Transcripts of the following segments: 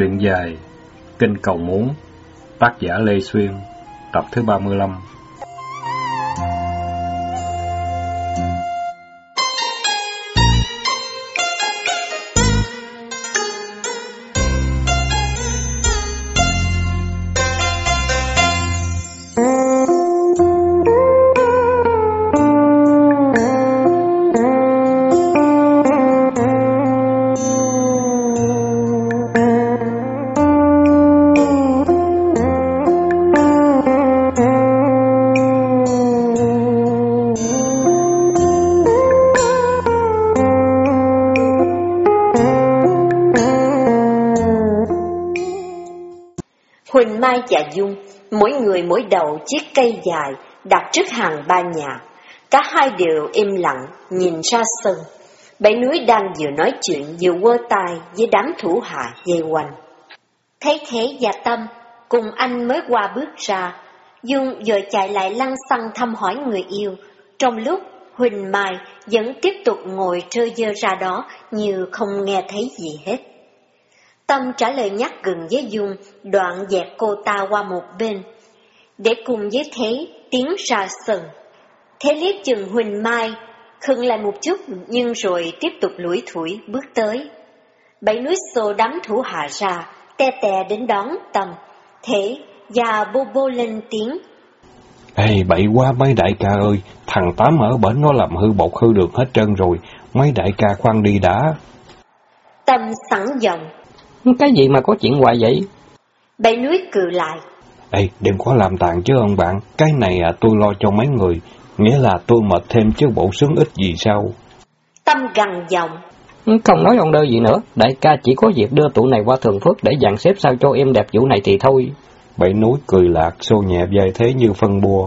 Truyện dài Kinh Cầu Muốn, tác giả Lê Xuyên, tập thứ 35. Huỳnh Mai và Dung, mỗi người mỗi đầu chiếc cây dài đặt trước hàng ba nhà. Cả hai đều im lặng nhìn ra sân. Bảy Núi đang vừa nói chuyện vừa quơ tay với đám thủ hạ dây quanh. Thấy Thế và Tâm cùng anh mới qua bước ra, Dung vội chạy lại lăng xăng thăm hỏi người yêu, trong lúc Huỳnh Mai vẫn tiếp tục ngồi trơ dơ ra đó như không nghe thấy gì hết. Tâm trả lời nhắc gần với Dung, đoạn dẹp cô ta qua một bên, để cùng với Thế tiến ra sân. Thế liếc chừng Huỳnh Mai, khựng lại một chút nhưng rồi tiếp tục lủi thủi bước tới. Bảy Núi xô đám thủ hạ ra, te te đến đón Tâm. Thế và bô bô lên tiếng. Ê, bậy quá mấy đại ca ơi, thằng Tám ở bển nó làm hư bột hư được hết trơn rồi, mấy đại ca khoan đi đã. Tâm sẵn giọng. Cái gì mà có chuyện hoài vậy? Bảy Núi cười lại. Ê, đừng có làm tàn chứ ông bạn, cái này tôi lo cho mấy người, nghĩa là tôi mệt thêm chứ bộ sướng ít gì sao. Tâm gằn giọng. Không nói ông đơ gì nữa, đại ca chỉ có việc đưa tụi này qua Thường Phước để dàn xếp sao cho em đẹp vụ này thì thôi. Bảy Núi cười lạc, xô nhẹ vai Thế như phân bua.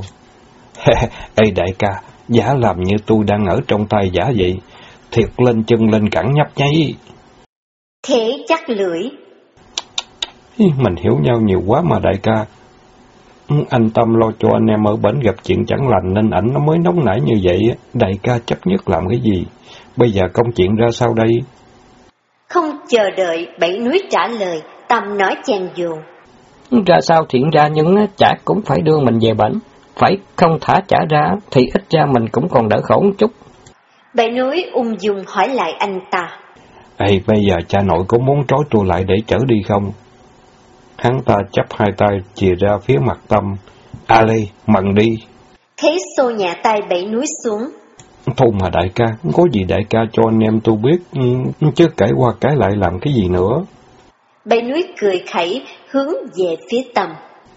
Ê đại ca, giả làm như tôi đang ở trong tay giả vậy, thiệt lên chân lên cẳng nhấp nháy. Thế chắc lưỡi. Mình hiểu nhau nhiều quá mà đại ca. Anh Tâm lo cho anh em ở bển gặp chuyện chẳng lành nên ảnh nó mới nóng nảy như vậy. Đại ca chấp nhất làm cái gì? Bây giờ công chuyện ra sao đây? Không chờ đợi Bảy Núi trả lời, Tâm nói chen vô. Ra sao thiện ra nhưng chả cũng phải đưa mình về bển. Phải không thả trả ra thì ít ra mình cũng còn đỡ khổ một chút. Bảy Núi ung dung hỏi lại anh ta. Ê, bây giờ cha nội có muốn trói tôi lại để chở đi không? Hắn ta chắp hai tay chìa ra phía mặt Tâm. Lê, mần đi. Thế xô nhẹ tay Bảy Núi xuống. Thôi mà đại ca, có gì đại ca cho anh em tôi biết, chứ cãi qua cãi lại làm cái gì nữa. Bảy Núi cười khẩy hướng về phía Tâm.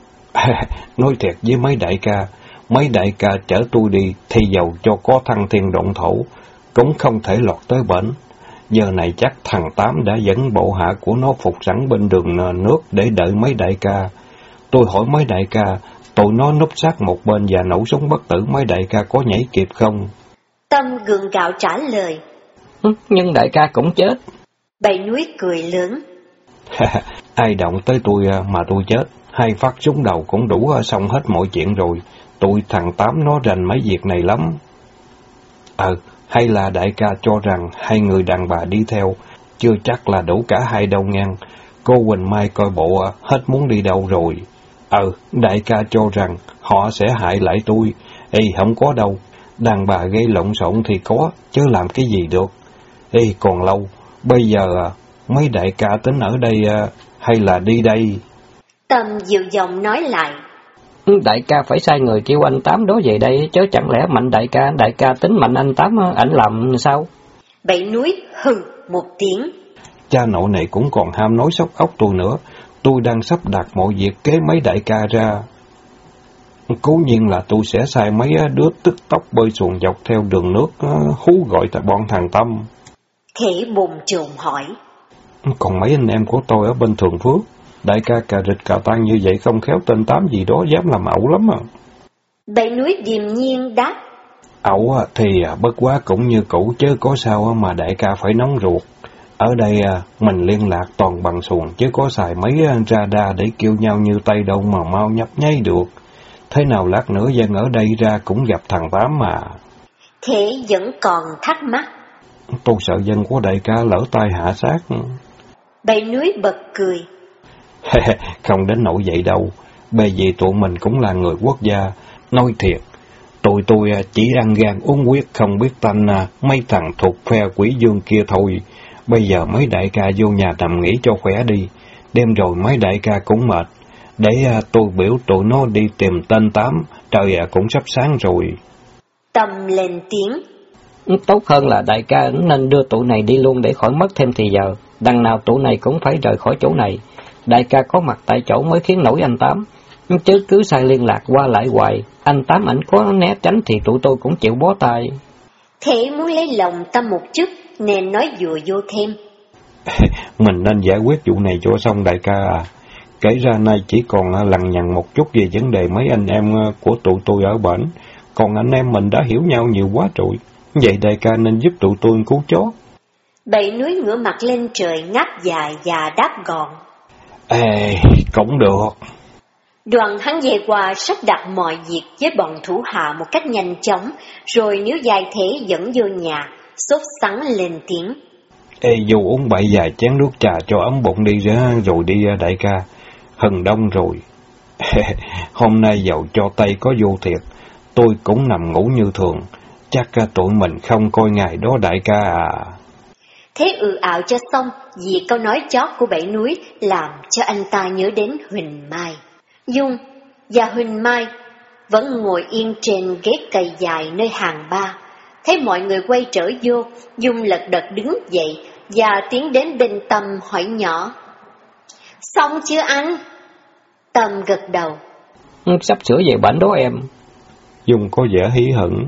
Nói thiệt với mấy đại ca chở tôi đi thì dầu cho có thăng thiên động thổ, cũng không thể lọt tới bển. Giờ này chắc thằng Tám đã dẫn bộ hạ của nó phục sẵn bên đường nước để đợi mấy đại ca. Tôi hỏi mấy đại ca, tụi nó núp sát một bên và nổ súng bất tử, mấy đại ca có nhảy kịp không? Tâm gượng gạo trả lời. Nhưng đại ca cũng chết. Bảy Núi cười lớn. Ai động tới tôi mà tôi chết, 2 phát súng đầu cũng đủ xong hết mọi chuyện rồi. Tụi thằng Tám nó rành mấy việc này lắm. Hay là đại ca cho rằng 2 người đàn bà đi theo, chưa chắc là đủ cả 2 đâu ngang. Cô Huỳnh Mai coi bộ hết muốn đi đâu rồi. Đại ca cho rằng họ sẽ hại lại tôi. Không có đâu. Đàn bà gây lộn xộn thì có, chứ làm cái gì được. Còn lâu. Bây giờ mấy đại ca tính ở đây hay là đi đây? Tâm dịu giọng nói lại. Đại ca phải sai người kêu anh Tám đó về đây, chứ chẳng lẽ mạnh đại ca tính mạnh anh Tám ảnh làm sao? Bảy Núi hừ một tiếng. Cha nội này cũng còn ham nói sóc óc tôi nữa. Tôi đang sắp đặt mọi việc kế mấy đại ca ra. Cố nhiên là tôi sẽ sai mấy đứa tức tốc bơi xuồng dọc theo đường nước hú gọi tại bọn thằng Tâm. Thế bồn chồn hỏi. Còn mấy anh em của tôi ở bên Thường Phước, đại ca cà rịch cà tan như vậy không khéo tên Tám gì đó dám làm ẩu lắm à. Bảy Núi điềm nhiên đáp. Ẩu thì bất quá cũng như cũ chứ có sao mà đại ca phải nóng ruột. Ở đây mình liên lạc toàn bằng xuồng chứ có xài mấy radar để kêu nhau như tay đâu mà mau nhấp nháy được. Thế nào lát nữa dân ở đây ra cũng gặp thằng Tám mà. Thế vẫn còn thắc mắc. Tôi sợ dân của đại ca lỡ tay hạ sát. Bảy Núi bật cười. Không đến nỗi vậy đâu, bởi vì tụi mình cũng là người quốc gia. Nói thiệt, tôi chỉ ăn gan uống huyết, không biết tanh mấy thằng thuộc phe Quỷ Dương kia thôi. Bây giờ mấy đại ca vô nhà nằm nghỉ cho khỏe đi, đêm rồi mấy đại ca cũng mệt. Để tôi biểu tụi nó đi tìm tên Tám, trời cũng sắp sáng rồi. Tâm lên tiếng. Tốt hơn là đại ca nên đưa tụi này đi luôn để khỏi mất thêm thì giờ. Đằng nào tụi này cũng phải rời khỏi chỗ này. Đại ca có mặt tại chỗ mới khiến nổi anh Tám. Chứ cứ sai liên lạc qua lại hoài, anh Tám ảnh có né tránh thì tụi tôi cũng chịu bó tay. Thế muốn lấy lòng Tâm một chút nên nói dùa vô thêm. Mình nên giải quyết vụ này cho xong đại ca à. Kể ra nay chỉ còn lằng nhằng một chút về vấn đề mấy anh em của tụi tôi ở bển. Còn anh em mình đã hiểu nhau nhiều quá rồi. Vậy đại ca nên giúp tụi tôi cứu chó. Bảy núi ngửa mặt lên trời ngáp dài và đáp gọn. Ê, cũng được. Đoàn hắn về qua sắp đặt mọi việc với bọn thủ hạ một cách nhanh chóng, rồi nếu dài thế dẫn vô nhà, sốt sắng lên tiếng. Ê, vô uống bậy vài chén nước trà cho ấm bụng đi rồi đi đại ca. Hừng đông rồi. Hôm nay dầu cho Tây có vô thiệt, tôi cũng nằm ngủ như thường. Chắc tụi mình không coi ngày đó đại ca à. Thế ảo cho xong, vì câu nói chót của Bảy Núi làm cho anh ta nhớ đến Huỳnh Mai. Dung và Huỳnh Mai vẫn ngồi yên trên ghế cây dài nơi hàng ba. Thấy mọi người quay trở vô, Dung lật đật đứng dậy và tiến đến bên Tâm hỏi nhỏ. Xong chưa anh? Tâm gật đầu. Sắp sửa về bển đó em. Dung có vẻ hí hửng.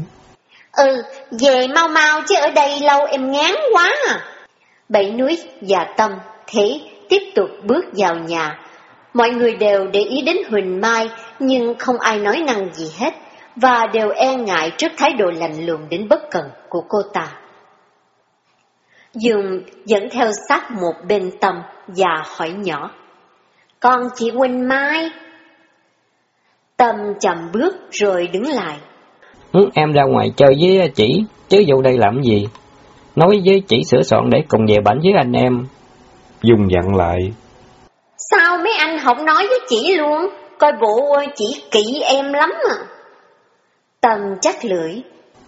Về mau mau chứ ở đây lâu em ngán quá à. Bảy Núi và Tâm thế tiếp tục bước vào nhà. Mọi người đều để ý đến Huỳnh Mai, nhưng không ai nói năng gì hết, và đều e ngại trước thái độ lạnh lùng đến bất cần của cô ta. Dung dẫn theo sát một bên Tâm và hỏi nhỏ. Còn chị Huỳnh Mai? Tâm chậm bước rồi đứng lại. Em ra ngoài chơi với chị, chứ vô đây làm gì? Nói với chị sửa soạn để cùng về bển với anh em. Dung dặn lại. Sao mấy anh không nói với chị luôn? Coi bộ chị kỵ em lắm à. Tâm chắc lưỡi.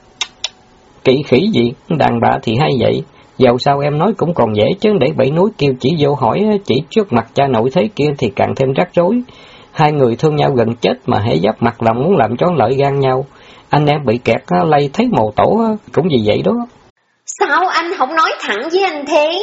Kỵ khỉ gì, đàn bà thì hay vậy. Dầu sao em nói cũng còn dễ, chứ để Bảy Núi kêu chị vô hỏi chị trước mặt cha nội thế kia thì càng thêm rắc rối. Hai người thương nhau gần chết mà hễ giáp mặt là muốn làm cho lợi gan nhau. Anh em bị kẹt lây thấy mồ tổ cũng vì vậy đó. Sao anh không nói thẳng với anh thế?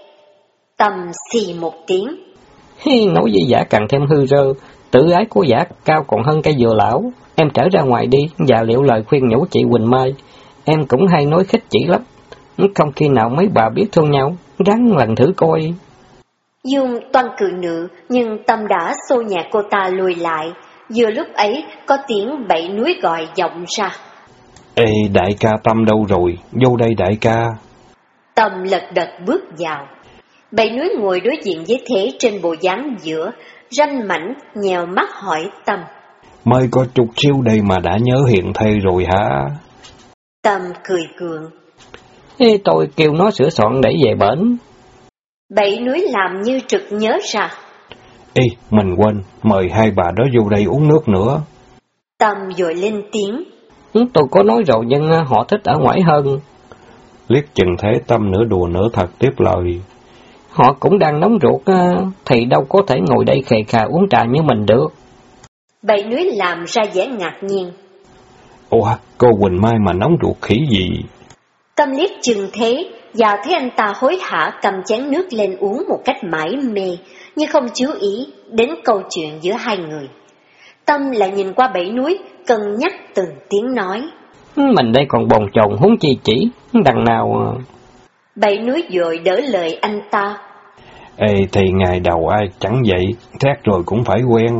Tâm xì một tiếng. Nói với giả càng thêm hư rơ, tự ái của giả cao còn hơn cây dừa lão. Em trở ra ngoài đi và liệu lời khuyên nhủ chị Huỳnh Mai. Em cũng hay nói khích chị lắm. Không khi nào mấy bà biết thương nhau, ráng lần thử coi. Dung toan cự nữ, nhưng Tâm đã xô nhà cô ta lùi lại. Vừa lúc ấy có tiếng Bảy Núi gọi vọng ra. Ê, đại ca Tâm đâu rồi? Vô đây đại ca. Tâm lật đật bước vào. Bảy Núi ngồi đối diện với Thế trên bộ dáng giữa, ranh mảnh nhèo mắt hỏi Tâm. Mới có chút xíu đây mà đã nhớ hiện thê rồi hả? Tâm cười gượng. Ê, tôi kêu nó sửa soạn để về bển. Bảy Núi làm như trực nhớ ra. Ê, mình quên, mời hai bà đó vô đây uống nước nữa. Tâm vội lên tiếng. Tôi có nói rồi nhưng họ thích ở ngoài hơn. Liếc chừng Thế Tâm nửa đùa nửa thật tiếp lời. Họ cũng đang nóng ruột, thì đâu có thể ngồi đây khề khà uống trà như mình được. Bảy Núi làm ra vẻ ngạc nhiên. Ủa, cô Huỳnh Mai mà nóng ruột khỉ gì? Tâm liếc chừng Thế, và thấy anh ta hối hả cầm chén nước lên uống một cách mải mê, nhưng không chú ý đến câu chuyện giữa hai người. Tâm lại nhìn qua Bảy Núi, cân nhắc từng tiếng nói. Mình đây còn bồn chồn huống chi chỉ, đằng nào... Bảy Núi vội đỡ lời anh ta. Ê, thì ngày đầu ai chẳng vậy, thét rồi cũng phải quen.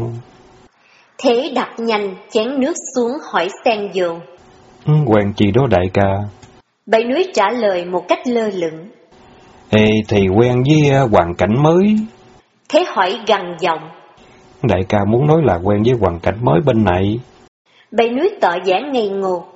Thế đặt nhanh chén nước xuống hỏi xen vô. Quen chi đó đại ca? Bảy Núi trả lời một cách lơ lửng. Ê, thì quen với hoàn cảnh mới. Thế hỏi gằn giọng. Đại ca muốn nói là quen với hoàn cảnh mới bên này. Bảy Núi tỏ vẻ ngây ngô.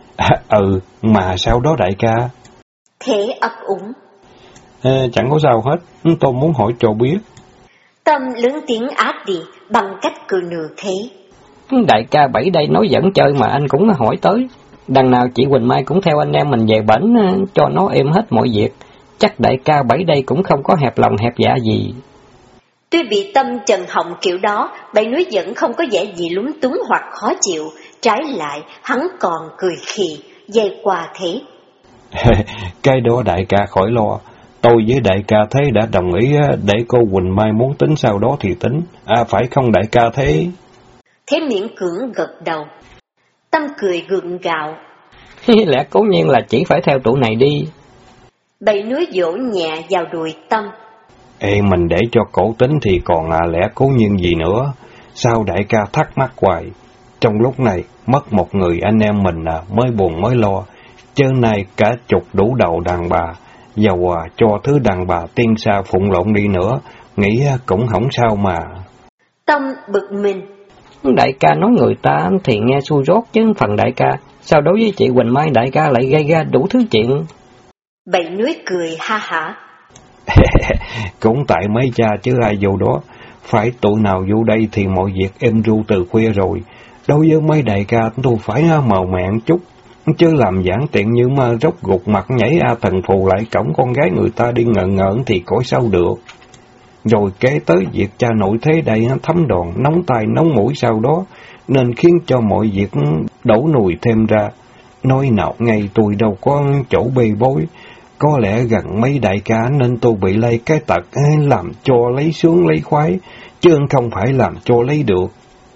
Mà sao đó đại ca? Thế ấp úng. Chẳng có sao hết, tôi muốn hỏi cho biết. Tâm lớn tiếng át đi bằng cách cười nửa thế. Đại ca Bảy đây nói giỡn chơi mà anh cũng hỏi tới. Đằng nào chị Quỳnh Mai cũng theo anh em mình về bển cho nó êm hết mọi việc. Chắc đại ca Bảy đây cũng không có hẹp lòng hẹp dạ gì. Tuy bị Tâm trần họng kiểu đó, Bảy Núi vẫn không có vẻ gì lúng túng hoặc khó chịu. Trái lại, hắn còn cười khì, dây qua thế. Cái đó đại ca khỏi lo. Tôi với đại ca Thế đã đồng ý để cô Quỳnh Mai muốn tính sau đó thì tính. Phải không đại ca Thế? Thế miễn cưỡng gật đầu. Tâm cười gượng gạo. Lẽ cố nhiên là chỉ phải theo tụi này đi. Bảy Núi vỗ nhẹ vào đùi Tâm. Ê, mình để cho cổ tính thì còn lẽ cố nhiên gì nữa. Sao đại ca thắc mắc hoài? Trong lúc này, mất một người anh em mình mới buồn mới lo. Chứ nay cả chục đủ đầu đàn bà. Dầu cho thứ đàn bà tiên xa phụng lộn đi nữa, nghĩ cũng không sao mà. Tâm bực mình. Đại ca nói người ta thì nghe xui rốt chứ phần đại ca. Sao đối với chị Quỳnh Mai đại ca lại gây ra đủ thứ chuyện? Bảy Núi cười ha hả. Cũng tại mấy cha chứ ai vô đó. Phải tụi nào vô đây thì mọi việc êm ru từ khuya rồi. Đối với mấy đại ca tôi phải màu mẹn chút. Chứ làm giảng tiện như mà rốc gục mặt nhảy thần phù lại cổng con gái người ta đi ngợn ngợn thì cõi sao được. Rồi kế tới việc cha nội thế đây thấm đòn, nóng tay nóng mũi sau đó, nên khiến cho mọi việc đổ nùi thêm ra. Nói nào ngay tôi đâu có chỗ bê bối, có lẽ gần mấy đại ca nên tôi bị lây cái tật làm cho lấy sướng lấy khoái, chứ không phải làm cho lấy được.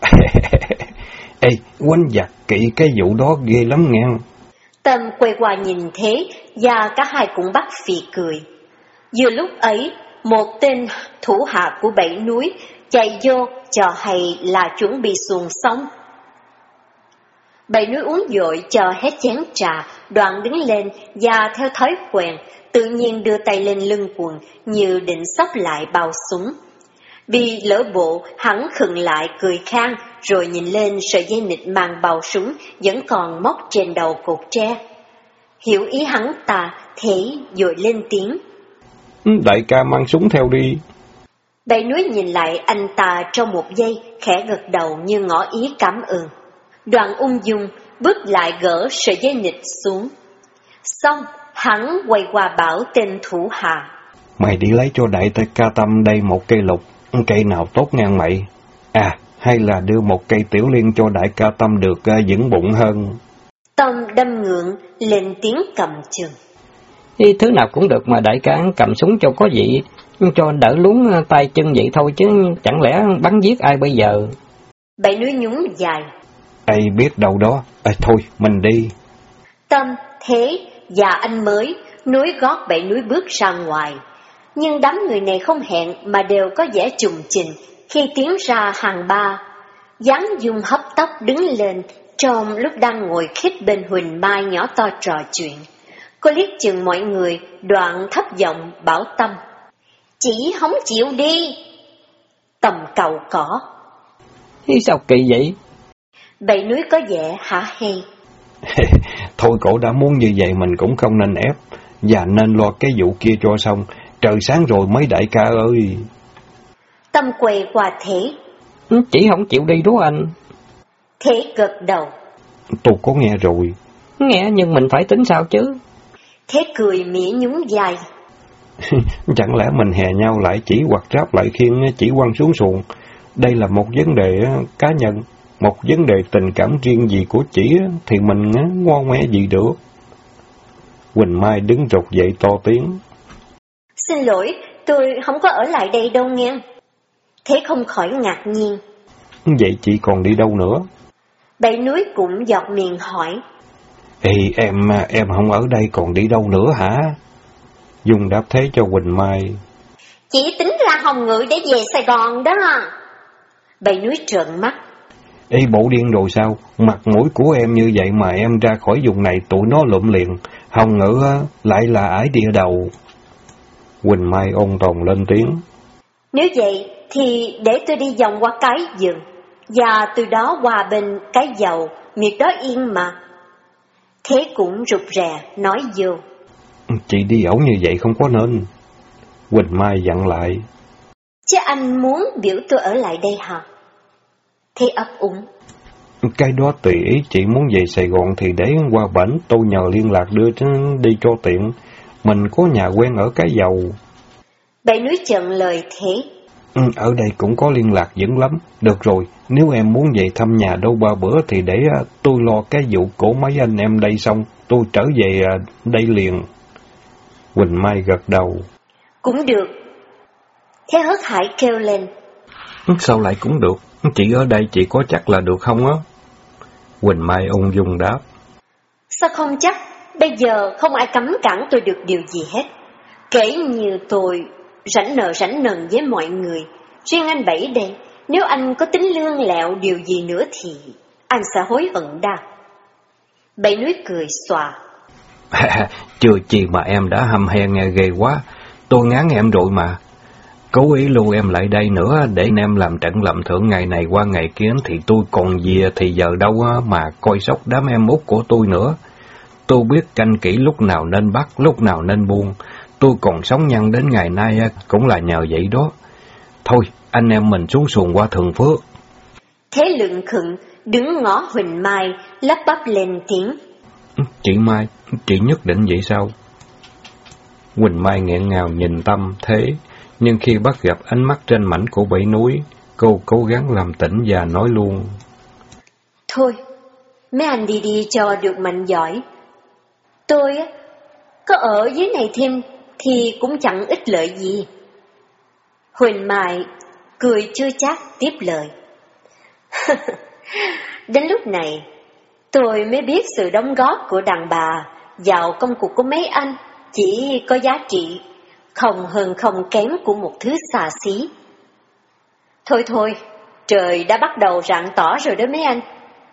Ê, quánh giặc kỵ cái vụ đó ghê lắm nghe. Tâm quay qua nhìn thế, và cả hai cũng bắt phì cười. Vừa lúc ấy, một tên thủ hạ của Bảy Núi chạy vô cho hay là chuẩn bị xuồng xong. Bảy Núi uống vội cho hết chén trà, đoạn đứng lên và theo thói quen, tự nhiên đưa tay lên lưng quần như định xốc lại bao súng. Vì lỡ bộ, hắn khựng lại cười khang, rồi nhìn lên sợi dây nịt mang bao súng vẫn còn móc trên đầu cột tre. Hiểu ý hắn ta, thế rồi lên tiếng. Đại ca mang súng theo đi. Bảy Núi nhìn lại anh ta trong một giây, khẽ gật đầu như ngỏ ý cảm ơn. Đoạn ung dung, bước lại gỡ sợi dây nịt xuống. Xong, hắn quay qua bảo tên thủ hạ. Mày đi lấy cho đại ca Tâm đây một cây lục, cây nào tốt ngang mày. Hay là đưa một cây tiểu liên cho đại ca Tâm được vững bụng hơn. Tâm đâm ngượng, lên tiếng cầm chừng. Thứ nào cũng được mà đại ca cầm súng cho có vị, cho đỡ luống tay chân vậy thôi chứ chẳng lẽ bắn giết ai bây giờ. Bảy Núi nhún dài. Ai biết đâu đó, thôi mình đi. Tâm, Thế và anh mới nối gót Bảy Núi bước ra ngoài. Nhưng đám người này không hẹn mà đều có vẻ trùng trình khi tiến ra hàng ba. Giáng Dung hấp tấp đứng lên trong lúc đang ngồi khít bên Huỳnh Mai nhỏ to trò chuyện. Cô liếc chừng mọi người, đoạn thấp giọng bảo Tâm. Chị không chịu đi. Tâm cầu cỏ. Sao kỳ vậy? Bảy Núi có vẻ hả hê. Thôi cổ đã muốn như vậy mình cũng không nên ép, và nên lo cái vụ kia cho xong. Trời sáng rồi mấy đại ca ơi. Tâm quay qua Thế. Chỉ không chịu đi đó anh. Thế gật đầu. Tôi có nghe rồi. Nghe nhưng mình phải tính sao chứ. Thế cười mỉa nhún vai. Chẳng lẽ mình hè nhau lại chỉ hoặc ráp lại khiêng chỉ quăng xuống xuồng. Đây là một vấn đề cá nhân, một vấn đề tình cảm riêng gì của chỉ thì mình ngoan ngoe gì được. Quỳnh Mai đứng rụt dậy to tiếng. Xin lỗi, tôi không có ở lại đây đâu nghe. Thế không khỏi ngạc nhiên. Vậy chị còn đi đâu nữa? Bảy Núi cũng giọt miệng hỏi. Ê, em không ở đây còn đi đâu nữa hả? Dung đáp thế cho Quỳnh Mai. Chị tính ra Hồng Ngự để về Sài Gòn đó. Bảy Núi trợn mắt. Ê, bộ điên rồi sao? Mặt mũi của em như vậy mà em ra khỏi vùng này tụi nó lụm liền. Hồng Ngự lại là ải địa đầu. Quỳnh Mai ôn tồn lên tiếng. Nếu vậy thì để tôi đi vòng qua cái vườn, và từ đó qua bên cái dầu, miệt đó yên mà. Thế cũng rụt rè nói vô. Chị đi ẩu như vậy không có nên. Quỳnh Mai dặn lại. Chứ anh muốn biểu tôi ở lại đây hả? Thế ấp úng. Cái đó tùy ý, chị muốn về Sài Gòn thì để qua bển, tôi nhờ liên lạc đưa đi cho tiện. Mình có nhà quen ở Cái Dầu. Bảy Núi chận lời thế. Ở đây cũng có liên lạc vững lắm. Được rồi, nếu em muốn về thăm nhà đâu 3 bữa thì để tôi lo cái vụ của mấy anh em đây xong, tôi trở về đây liền. Quỳnh Mai gật đầu. Cũng được. Thế Hớt Hải kêu lên. Sao lại cũng được? Chị ở đây chị có chắc là được không á? Quỳnh Mai ung dung đáp. Sao không chắc? Bây giờ không ai cấm cản tôi được điều gì hết. Kể như tôi rảnh nần với mọi người. Riêng anh Bảy đây, nếu anh có tính lương lẹo điều gì nữa thì anh sẽ hối hận đa. Bảy Núi cười xòa. Chưa chi mà em đã hăm he nghe ghê quá. Tôi ngán em rồi mà. Cố ý lưu em lại đây nữa để em làm trận làm thưởng ngày này qua ngày kia thì tôi còn gì thì giờ đâu mà coi sóc đám em út của tôi nữa. Tôi biết canh kỹ lúc nào nên bắt, lúc nào nên buông. Tôi còn sống nhân đến ngày nay cũng là nhờ vậy đó. Thôi, anh em mình xuống xuồng qua Thường Phước. Thế Lượng Khựng đứng ngó Huỳnh Mai lắp bắp lên tiếng. Chị Mai, chị nhất định vậy sao? Huỳnh Mai nghẹn ngào nhìn Tâm thế, nhưng khi bắt gặp ánh mắt trên mảnh của Bảy Núi, cô cố gắng làm tỉnh và nói luôn. Thôi, mấy anh đi cho được mạnh giỏi. Tôi có ở dưới này thêm thì cũng chẳng ích lợi gì. Huỳnh Mai cười chưa chát tiếp lời. Đến lúc này, tôi mới biết sự đóng góp của đàn bà vào công cuộc của mấy anh chỉ có giá trị không hơn không kém của một thứ xà xí. Thôi, trời đã bắt đầu rạng tỏ rồi đó mấy anh.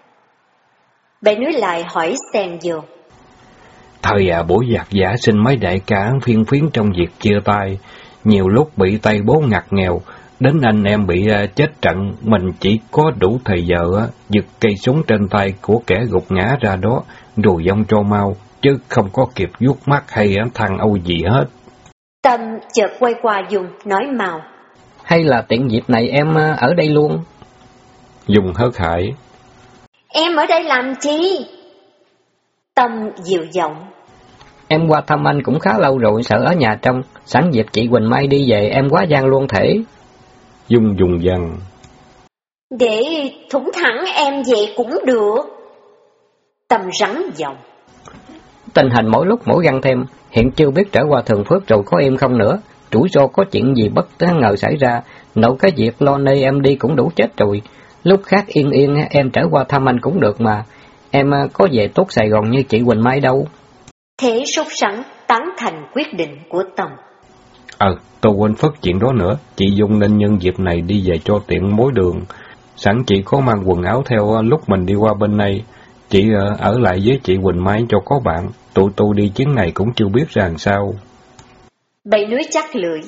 Bảy Núi lại hỏi xen vô. Thời buổi giặc giả xin mấy đại ca phiên phiến trong việc chia tay, nhiều lúc bị tay bố ngặt nghèo, đến anh em bị chết trận, mình chỉ có đủ thời giờ giật cây súng trên tay của kẻ gục ngã ra đó, rồi dông cho mau, chứ không có kịp vuốt mắt hay thằng Âu gì hết. Tâm chợt quay qua Dung nói mau. Hay là tiện dịp này em ở đây luôn? Dung hớt hải. Em ở đây làm chi? Tâm dịu giọng. Em qua thăm anh cũng khá lâu rồi, sợ ở nhà trong, sẵn dịp chị Quỳnh Mai đi về em quá gian luôn thể. Dung dùng dằn. Để thủng thẳng em về cũng được. Tâm rắn giọng. Tình hình mỗi lúc mỗi găng thêm, hiện chưa biết trở qua Thường Phước rồi có em không nữa. Rủi ro có chuyện gì bất ngờ xảy ra, nấu cái việc lo nơi em đi cũng đủ chết rồi. Lúc khác yên em trở qua thăm anh cũng được mà. Em có về tốt Sài Gòn như chị Quỳnh Mai đâu. Thế sốt sắng tán thành quyết định của Tâm. Tôi quên phất chuyện đó nữa. Chị Dung nên nhân dịp này đi về cho tiện mối đường. Sẵn chị có mang quần áo theo lúc mình đi qua bên này. Chị ở lại với chị Quỳnh Mai cho có bạn. Tụi tôi đi chuyến này cũng chưa biết ra làm sao. Bảy Núi chắc lưỡi.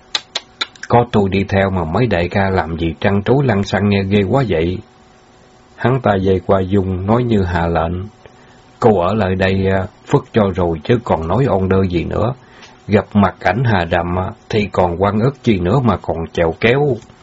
Có tôi đi theo mà mấy đại ca làm gì trăn trối lăng xăng nghe ghê quá vậy. Hắn ta dây qua Dung nói như hạ lệnh. Cô ở lại đây phất cho rồi chứ còn nói on đơ gì nữa. Gặp mặt ảnh Hà Đầm thì còn quan ức chi nữa mà còn chèo kéo.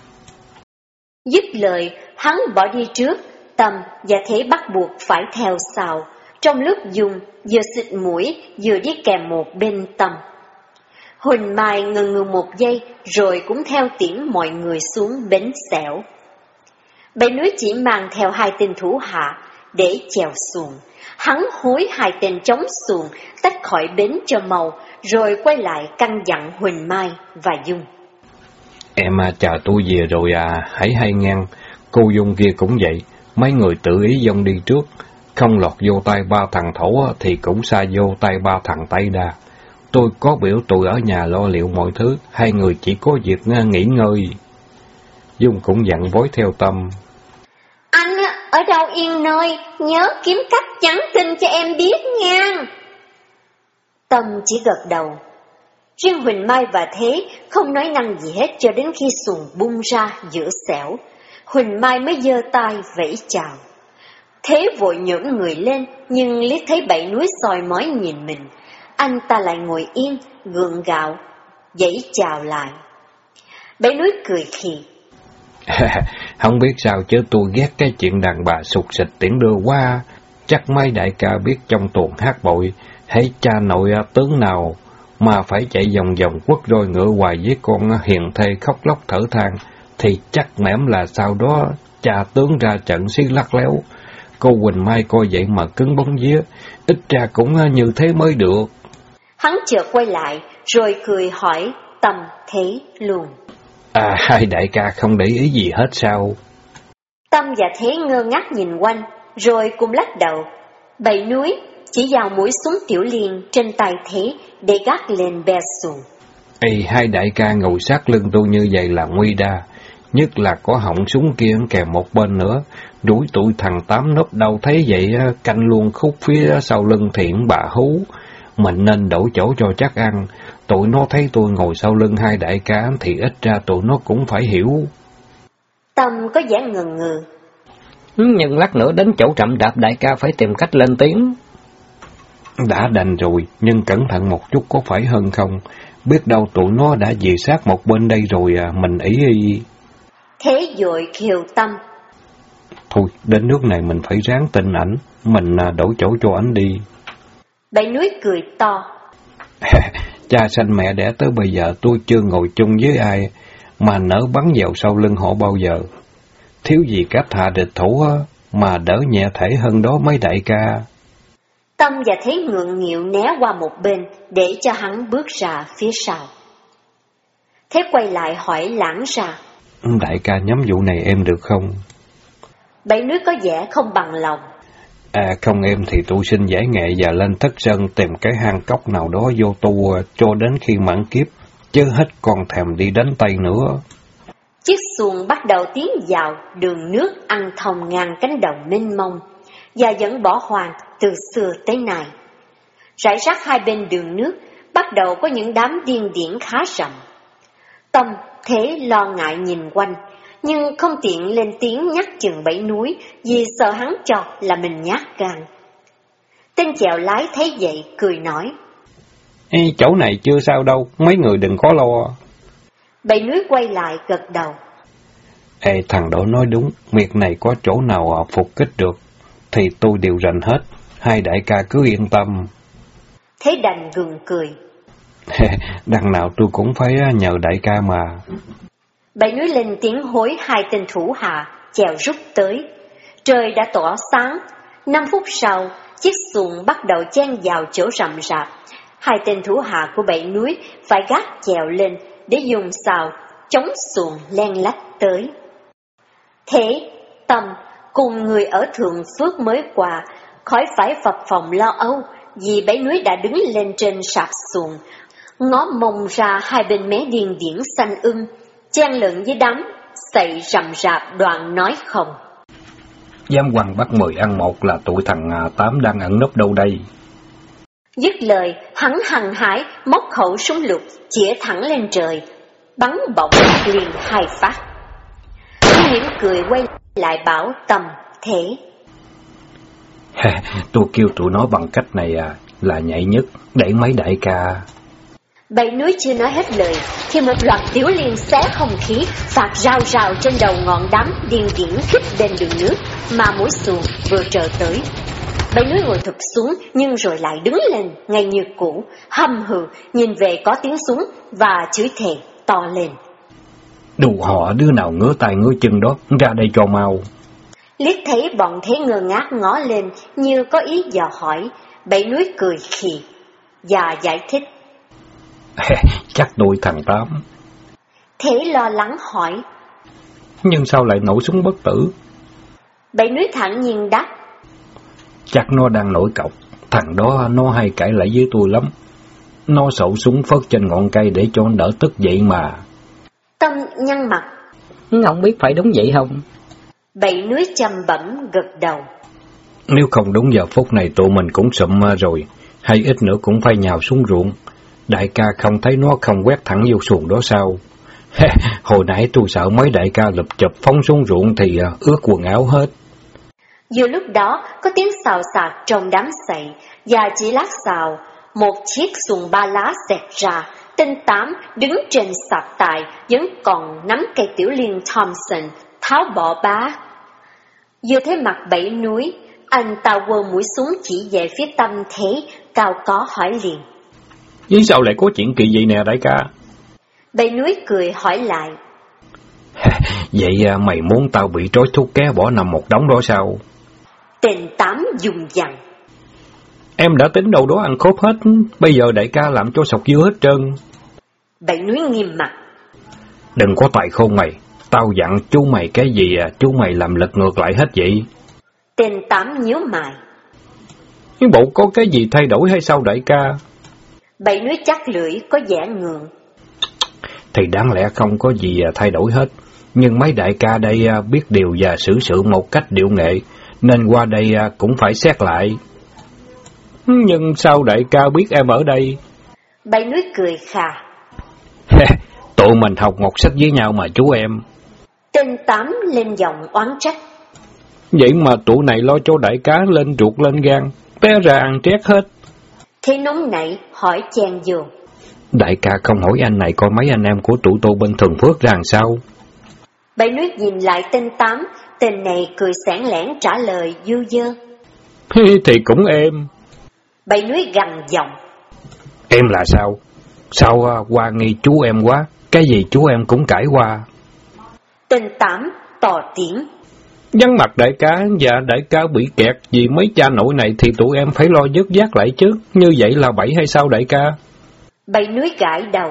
Dứt lời, hắn bỏ đi trước, Tâm và Thế bắt buộc phải theo sau. Trong lúc Dung vừa xịt mũi vừa đi kèm một bên Tâm. Huỳnh Mai ngừng một giây rồi cũng theo tiễn mọi người xuống bến xẻo. Bảy Núi chỉ mang theo 2 tên thủ hạ để chèo xuồng. Hắn hối 2 tên chống xuồng tách khỏi bến cho mau, rồi quay lại căn dặn Huỳnh Mai và Dung. Em chờ tôi về rồi hãy hay ngang. Cô Dung kia cũng vậy, mấy người tự ý dông đi trước, không lọt vô tay 3 thằng thổ thì cũng xa vô tay 3 thằng Tây Đa. Tôi có biểu tôi ở nhà lo liệu mọi thứ, 2 người chỉ có việc nghỉ ngơi. Dung cũng dặn vối theo Tâm. Anh ở đâu yên nơi, nhớ kiếm cách nhắn tin cho em biết nha. Tâm chỉ gật đầu. Riêng Huỳnh Mai và Thế không nói năng gì hết cho đến khi xuồng bung ra giữa xẻo. Huỳnh Mai mới giơ tay vẫy chào. Thế vội nhổm người lên, nhưng liếc thấy Bảy Núi soi mói nhìn mình. Anh ta lại ngồi yên, gượng gạo, vẫy chào lại. Bảy núi cười khì. Không biết sao chứ tôi ghét cái chuyện đàn bà sụt sịt tiễn đưa quá. Chắc mấy đại ca biết trong tuồng hát bội, hễ cha nội tướng nào mà phải chạy vòng vòng quất roi ngựa hoài với con hiền thê khóc lóc thở than, thì chắc mẻm là sau đó cha tướng ra trận xí lắc léo. Cô Quỳnh Mai coi vậy mà cứng bóng vía, ít ra cũng như thế mới được. Hắn chợt quay lại, rồi cười hỏi Tâm Thế luôn. Hai đại ca không để ý gì hết sao? Tâm và Thế ngơ ngác nhìn quanh, rồi cùng lắc đầu. Bảy núi chỉ vào mũi súng tiểu liên trên tay Thế để gác lên be xuồng. Hai đại ca ngồi sát lưng tôi như vậy là nguy đa, nhất là có họng súng kia kèm một bên nữa. Đuổi tụi thằng Tám núp đâu thấy vậy, canh luôn khúc phía sau lưng thiện bà hú. Mình nên đổi chỗ cho chắc ăn. Tụi nó thấy tôi ngồi sau lưng hai đại ca thì ít ra tụi nó cũng phải hiểu. Tâm có vẻ ngần ngừ. Nhưng lát nữa đến chỗ trạm đạp đại ca phải tìm cách lên tiếng. Đã đành rồi, nhưng cẩn thận một chút có phải hơn không? Biết đâu tụi nó đã về sát một bên đây rồi mình ý. Thế vội kêu Tâm. Thôi, đến nước này mình phải ráng tin ảnh, mình đổi chỗ cho ảnh đi. Bảy núi cười to. Cha sanh mẹ đẻ tới bây giờ tôi chưa ngồi chung với ai mà nỡ bắn vào sau lưng họ bao giờ. Thiếu gì cách hạ địch thủ mà đỡ nhẹ thể hơn đó mấy đại ca. Tâm và Thế ngượng nghịu né qua một bên để cho hắn bước ra phía sau. Thế quay lại hỏi lãng ra. Đại ca nhắm vụ này em được không? Bảy núi có vẻ không bằng lòng. Không em thì tôi xin giải nghệ và lên Thất Sơn tìm cái hang cốc nào đó vô tu cho đến khi mãn kiếp, chứ hết còn thèm đi đánh Tây nữa. Chiếc xuồng bắt đầu tiến vào đường nước ăn thông ngang cánh đồng mênh mông và vẫn bỏ hoang từ xưa tới nay. Rải rác hai bên đường nước bắt đầu có những đám điên điển khá rậm. Tâm Thế lo ngại nhìn quanh, nhưng không tiện lên tiếng nhắc chừng Bảy núi vì sợ hắn cho là mình nhát gan. Tên chèo lái thấy vậy cười nói. Chỗ này chưa sao đâu, mấy người đừng có lo. Bảy núi quay lại gật đầu. Thằng đó nói đúng, việc này có chỗ nào phục kích được thì tôi đều rành hết, hai đại ca cứ yên tâm. Thế đành gượng cười. Đằng nào tôi cũng phải nhờ đại ca mà. Bảy núi lên tiếng hối hai tên thủ hạ chèo rút tới. Trời đã tỏ sáng. 5 phút sau, chiếc xuồng bắt đầu chen vào chỗ rậm rạp. Hai tên thủ hạ của Bảy núi phải gác chèo lên để dùng sào chống xuồng len lách tới. Thế Tâm cùng người ở Thượng Phước mới qua khỏi phải phập phồng lo âu vì Bảy núi đã đứng lên trên sạp xuồng, ngó mông ra hai bên mé điên điển xanh chen lẫn với đám sậy rậm rạp đoạn nói không. Dám quăng bắt 10 ăn một là tụi thằng Tám đang ẩn nấp đâu đây? Dứt lời, hắn hăng hái móc khẩu súng lục chĩa thẳng lên trời, bắn bổng liền 2 phát. Hắn mỉm cười quay lại bảo Tâm Thế. Tôi kêu tụi nó bằng cách này là nhạy nhất, để mấy đại ca. Bảy núi chưa nói hết lời thì một loạt tiểu liên xé không khí phạt rào rào trên đầu ngọn đám điên điển khích bên đường nước mà mũi xuồng vừa trở tới. Bảy núi ngồi thụp xuống nhưng rồi lại đứng lên ngay như cũ, hăm hừ nhìn về có tiếng súng và chửi thề to lên. Đủ họ đứa nào ngứa tay ngứa chân đó, ra đây cho mau. Liếc thấy bọn Thế ngơ ngác ngó lên như có ý dò hỏi, Bảy núi cười khì và giải thích. Chắc tôi thằng Tám. Thế lo lắng hỏi. Nhưng sao lại nổ súng bất tử? Bảy núi thẳng nhiên đáp. Chắc nó đang nổi cọc. Thằng đó nó hay cãi lại với tôi lắm. Nó xậu súng phớt trên ngọn cây để cho đỡ tức vậy mà. Tâm nhăn mặt. Không biết phải đúng vậy không? Bảy núi chăm bẩm gật đầu. Nếu không đúng giờ phút này tụi mình cũng sụm rồi, hay ít nữa cũng phải nhào xuống ruộng. Đại ca không thấy nó không quét thẳng vô xuồng đó sao? Hồi nãy tôi sợ mấy đại ca lụp chụp phóng xuống ruộng thì ướt quần áo hết. Vừa lúc đó có tiếng xào xạc trong đám sậy, và chỉ lát xào, một chiếc xuồng 3 lá xẹt ra, Tên Tám đứng trên sạp tài vẫn còn nắm cây tiểu liên Thompson, tháo bỏ bá. Vừa thấy mặt Bảy Núi, anh ta quơ mũi súng chỉ về phía Tâm Thế, cao có hỏi liền. Vì sao lại có chuyện kỳ gì nè đại ca? Bảy Núi cười hỏi lại. Vậy mày muốn tao bị trói thuốc ké bỏ nằm một đống đó sao? Tên Tám dùng dằn. Em đã tính đâu đó ăn khớp hết, bây giờ đại ca làm cho sọc dưa hết trơn. Bảy Núi nghiêm mặt. Đừng có tài khôn mày, tao dặn chú mày cái gì chú mày làm lật ngược lại hết vậy. Tên Tám nhíu mày. Nhưng bộ có cái gì thay đổi hay sao đại ca? Bảy Núi chắc lưỡi có vẻ ngượng. Thì đáng lẽ không có gì thay đổi hết, nhưng mấy đại ca đây biết điều và xử sự một cách điệu nghệ, nên qua đây cũng phải xét lại. Nhưng sao đại ca biết em ở đây? Bảy Núi cười khà. Tụi mình học một sách với nhau mà chú em. Tên Tám lên giọng oán trách. Vậy mà tụi này lo cho đại ca lên ruột lên gan, té ra ăn trét hết. Thế nóng nảy hỏi chen vô. Đại ca không hỏi anh này coi mấy anh em của tụi tôi bên Thường Phước ra làm sao? Bảy Núi nhìn lại tên Tám, tên này cười sảng lẻn trả lời du dơ. Thì cũng em. Bảy Núi gằn giọng. Em là sao? Sao qua nghi chú em quá, cái gì chú em cũng cãi qua. Tên Tám tỏ tiếng. Vắng mặt đại ca và đại ca bị kẹt vì mấy cha nội này thì tụi em phải lo dứt vác lại chứ, như vậy là bậy hay sao đại ca? Bảy Núi gãi đầu.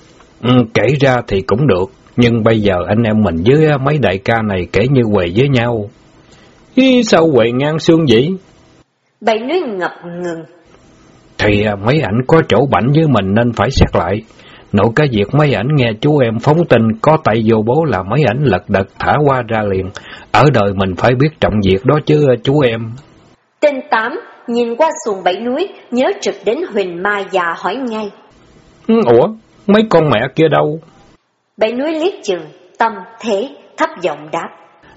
Kể ra thì cũng được, nhưng bây giờ anh em mình với mấy đại ca này kể như quề với nhau. Sao quề ngang xương vậy? Bảy Núi ngập ngừng. Thì mấy ảnh có chỗ bảnh với mình nên phải xét lại. Nội cái việc mấy ảnh nghe chú em phóng tin có tay vô bố là mấy ảnh lật đật thả qua ra liền. Ở đời mình phải biết trọng việc đó chứ chú em. Tên Tám nhìn qua xuồng Bảy Núi, nhớ trực đến Huỳnh Ma già hỏi ngay. Ủa, mấy con mẹ kia đâu? Bảy Núi liếc chừng, Tâm Thế thấp giọng đáp.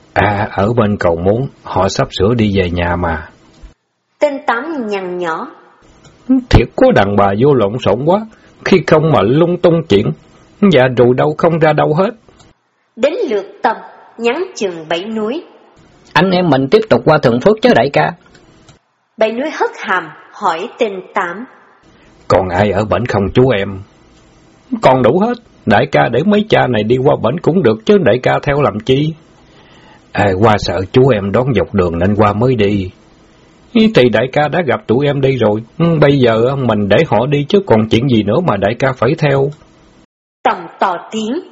Ở bên cầu muốn, họ sắp sửa đi về nhà mà. Tên Tám nhăn nhỏ. Thiệt có đàn bà vô lộn xộn quá, khi không mà lung tung chuyện, dạ rồi đâu không ra đâu hết. Đến lượt Tâm, nhắn chừng Bảy Núi. Anh em mình tiếp tục qua Thường Phước chứ đại ca? Bảy Núi hất hàm, hỏi tên Tám. Còn ai ở bển không chú em? Còn đủ hết, đại ca để mấy cha này đi qua bển cũng được chứ đại ca theo làm chi? Qua sợ chú em đón dọc đường nên qua mới đi. Thì đại ca đã gặp tụi em đi rồi, bây giờ mình để họ đi chứ còn chuyện gì nữa mà đại ca phải theo. Tâm to tiếng.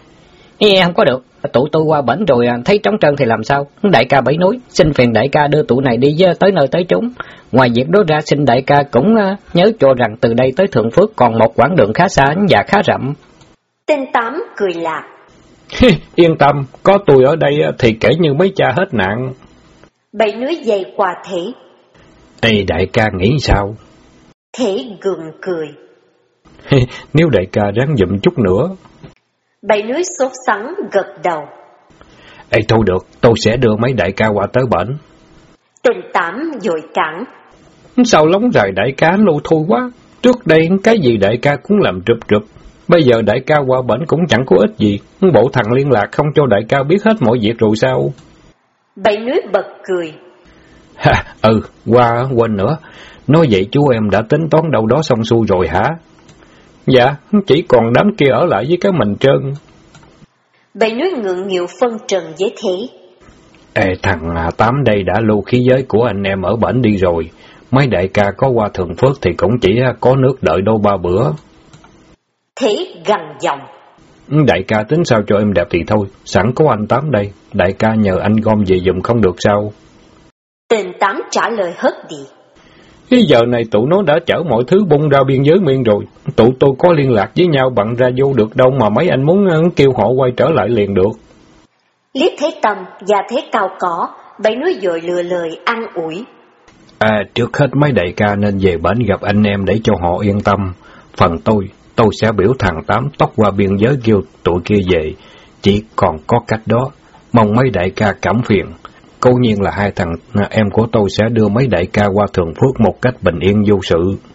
Không có được, tụi tôi qua bển rồi thấy trống trơn thì làm sao? Đại ca Bảy Núi, xin phiền đại ca đưa tụi này đi tới nơi tới chốn. Ngoài việc đó ra xin đại ca cũng nhớ cho rằng từ đây tới Thường Phước còn một quãng đường khá xa và khá rậm. Tên Tám cười lạc. Yên tâm, có tôi ở đây thì kể như mấy cha hết nạn. Bảy Núi dày qua Thế. Đại ca nghĩ sao? Thế gượng cười. Nếu đại ca ráng dụm chút nữa. Bảy Núi sốt sắng gật đầu. Thôi được, tôi sẽ đưa mấy đại ca qua tới bển. Tên Tám vội cản. Sao lóng dài đại ca lâu thôi quá. Trước đây cái gì đại ca cũng làm trụp. Bây giờ đại ca qua bển cũng chẳng có ích gì. Bộ thằng liên lạc không cho đại ca biết hết mọi việc rồi sao? Bảy Núi bật cười. Qua quên nữa. Nói vậy chú em đã tính toán đâu đó xong xuôi rồi hả? Dạ, chỉ còn đám kia ở lại với cái mình trơn. Bảy Núi ngượng nghịu phân trần với Thế. Thằng Tám đây đã lưu khí giới của anh em ở bển đi rồi. Mấy đại ca có qua Thường Phước thì cũng chỉ có nước đợi đôi ba bữa. Thế gằn giọng. Đại ca tính sao cho em đẹp thì thôi, sẵn có anh Tám đây, đại ca nhờ anh gom về giùm không được sao? Tên Tám trả lời hớt đi. Cái giờ này tụi nó đã chở mọi thứ bung ra biên giới miên rồi, tụi tôi có liên lạc với nhau bằng ra vô được đâu mà mấy anh muốn kêu họ quay trở lại liền được. Liếc thấy Tâm và thấy Cao Cỏ, Bảy Núi vội lừa lời an ủi. Trước hết mấy đại ca nên về bển gặp anh em để cho họ yên tâm. Phần tôi sẽ biểu thằng Tám tốc qua biên giới kêu tụi kia về. Chỉ còn có cách đó, mong mấy đại ca cảm phiền. Cố nhiên là hai thằng em của tôi sẽ đưa mấy đại ca qua Thường Phước một cách bình yên vô sự.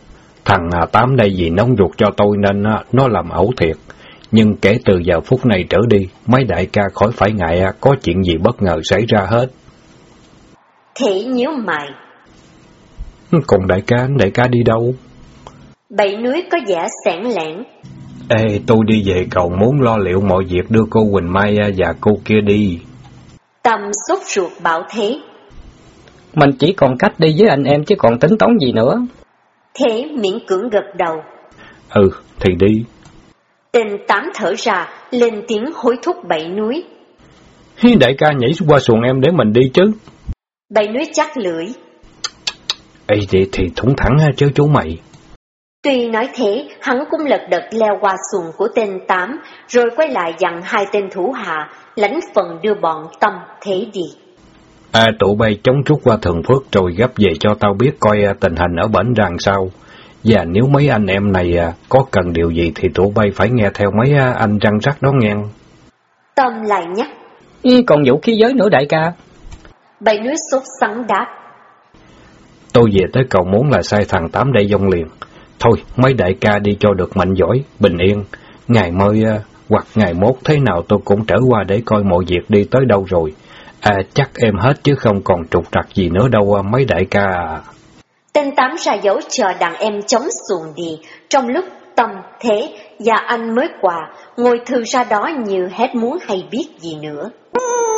Thằng Tám đây vì nóng ruột cho tôi nên nó làm ẩu thiệt. Nhưng kể từ giờ phút này trở đi, mấy đại ca khỏi phải ngại có chuyện gì bất ngờ xảy ra hết. Thế nhíu mày. Còn đại ca đi đâu? Bảy núi có vẻ sảng lạng. Ê, tôi đi về cầu muốn lo liệu mọi việc đưa cô Quỳnh Mai và cô kia đi. Tâm sốt ruột bảo Thế. Mình chỉ còn cách đi với anh em chứ còn tính toán gì nữa. Thế miễn cưỡng gật đầu. Ừ, thì đi. Tên Tám thở ra, lên tiếng hối thúc Bảy núi. Đại ca nhảy qua xuồng em để mình đi chứ. Bảy núi chắc lưỡi. Ê, vậy thì thủng thẳng chứ chú mày. Tuy nói thế, hắn cũng lật đật leo qua xuồng của tên Tám, rồi quay lại dặn hai tên thủ hạ, lãnh phần đưa bọn Tâm Thế đi. Tụi bay chống trút qua Thường Phước rồi gấp về cho tao biết coi tình hình ở bển rằng sao. Và nếu mấy anh em này có cần điều gì thì tụi bay phải nghe theo mấy anh răng rắc đó nghe. Tâm lại nhắc. Còn vũ khí giới nữa đại ca. Bảy núi sốt sắng đáp. Tôi về tới cầu muốn là sai thằng Tám đây dông liền. Thôi, mấy đại ca đi cho được mạnh giỏi, bình yên. Ngày mới hoặc ngày mốt thế nào tôi cũng trở qua để coi mọi việc đi tới đâu rồi. Chắc em hết chứ không còn trục trặc gì nữa đâu mấy đại ca à. Tên Tám ra dấu chờ đàn em chống xuồng đi, trong lúc Tâm, Thế và anh mới qua, ngồi thư ra đó như hết muốn hay biết gì nữa.